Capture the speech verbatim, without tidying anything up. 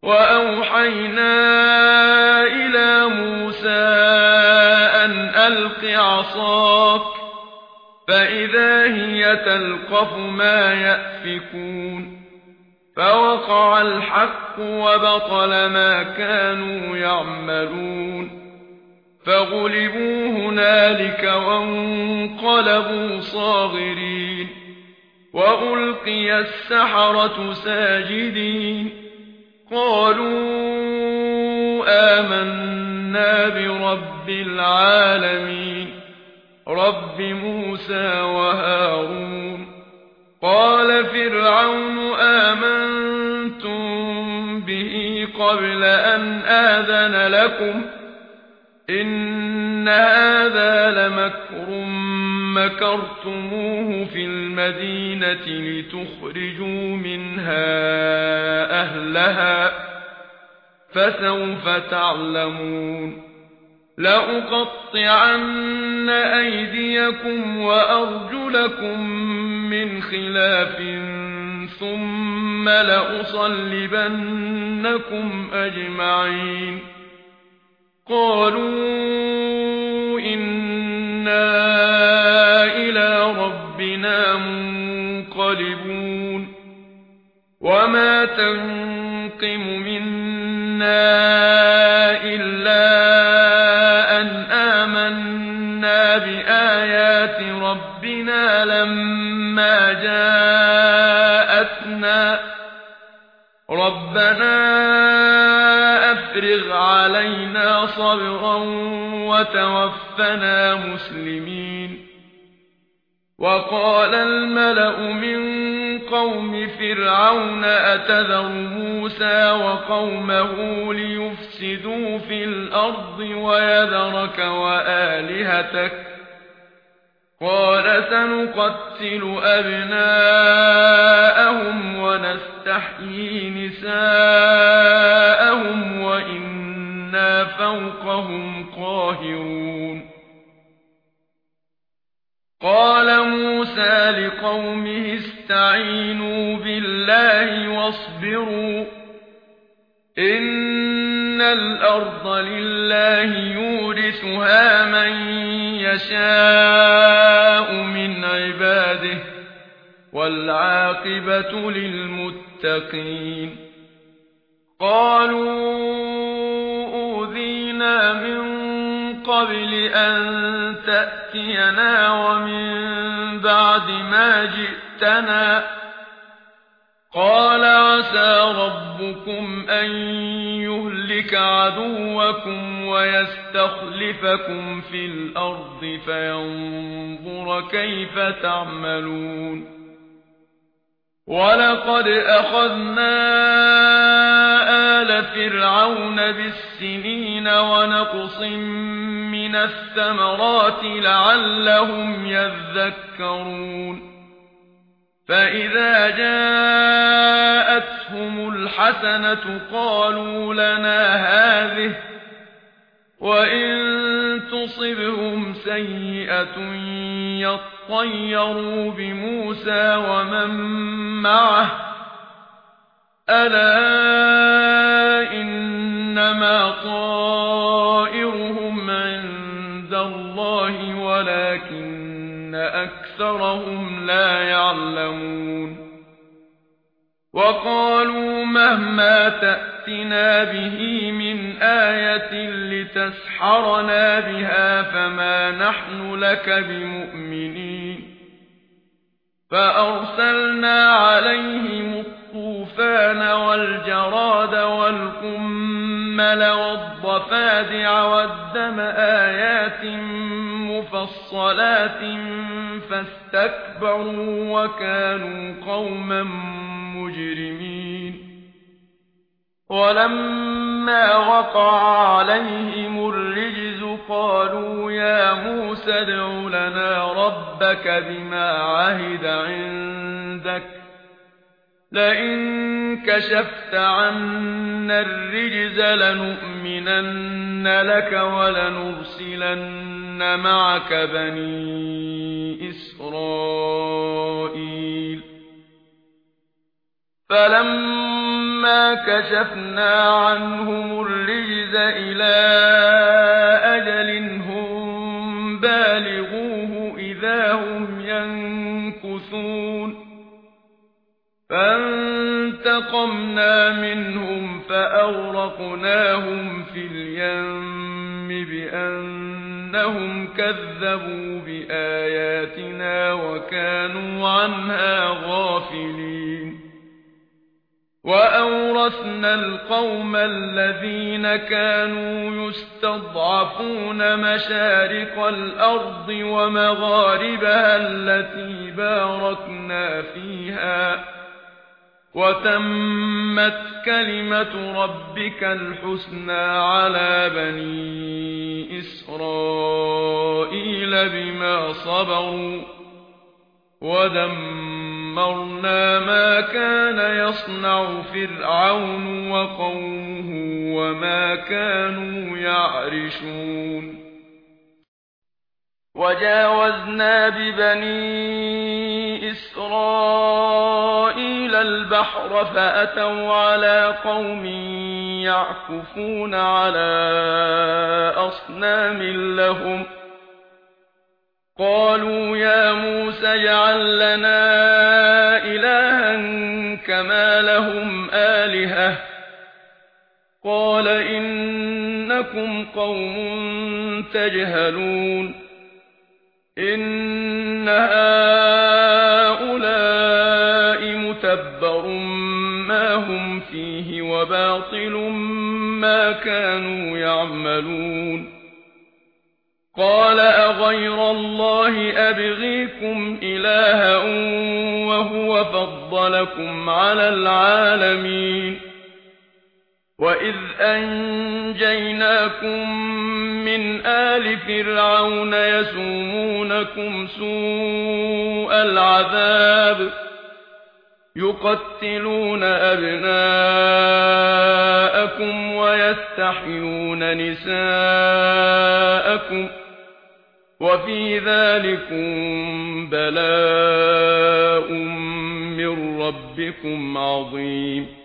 وأوحينا إلى موسى أن ألق عصاك فإذا هي تلقف ما يأفكون فوقع الحق وبطل ما كانوا يعملون فغلبوا هنالك وانقلبوا صاغرين وألقي السحرة ساجدين قالوا آمنا برب العالمين رب موسى وهارون قال فرعون آمنتم به قبل أن آذن لكم إن هذا لمكر مكرتموه في المدينة لتخرجوا منها أهلها فسوف تعلمون لأقطعن أيديكم وأرجلكم من خلاف ثم لأصلبنكم أجمعين قالوا إنا إلى ربنا منقلبون وما تنقم منا إلا أن آمنا بآيات ربنا لما جاءتنا ربنا أفرغ علينا صبرا وتوفنا مسلمين وقال الملأ من قوم فرعون أتذر موسى وقومه ليفسدوا في الأرض ويذرك وآلهتك قال سنقتل أبناءهم ونستحيي نساءهم وإنا فوقهم قاهرون قال موسى لقومه استعينوا بالله واصبروا إن الأرض لله يورثها من يشاء من عباده والعاقبة للمتقين قالوا أوذينا من قبل أن تأتينا ومن بعد ما جئتنا قال عسى ربكم أن يهلك عدوكم ويستخلفكم في الأرض فينظر كيف تعملون ولقد أخذنا آل فرعون بالسنين ونقص من الثمرات لعلهم يذكرون فإذا جاءتهم الحسنة قالوا لنا هذه وإن تصبهم سيئة يطيروا بموسى ومن معه ألا إنما طائرهم عند الله ولكن أكثرهم لا يعلمون وقالوا مهما تأتنا به من آية لتسحرنا بها فما نحن لك بمؤمنين فأرسلنا عليهم الطوفان والجراد والقمل والضفادع والدم آيات مفصلات فاستكبروا وكانوا قوما مجرمين ولما وقع عليهم الرجز قالوا يا موسى ادع لنا ربك بما عهد عندك لئن كشفت عنا الرجز لنؤمنن لك ولنرسلن معك بني إسرائيل فلما كشفنا عنهم الرجز إلى أجل هم بالغوه إذا هم ينكثون فانتقمنا منهم فأغرقناهم في اليم بأنهم كذبوا بآياتنا وكانوا عنها غافلين وأورثنا القوم الذين كانوا يستضعفون مشارق الأرض ومغاربها التي باركنا فيها وتمت كلمة ربك الحسنى على بني إسرائيل بما صبروا ودمرنا ما كان يصنع فرعون وقومه وما كانوا يعرشون وجاوزنا ببني إسرائيل البحر فأتوا على قوم يعكفون على أصنام لهم قالوا يا موسى اجعل لنا إلها كما لهم آلهة قال إنكم قوم تجهلون إن هؤلاء متبر ما هم فيه وباطل ما كانوا يعملون قال أغير الله أبغيكم إلها وهو فضلكم على العالمين وإذ أنجيناكم من آل فرعون يسومونكم سوء العذاب يقتلون أبناءكم ويستحيون نساءكم وفي ذلكم بلاء من ربكم عظيم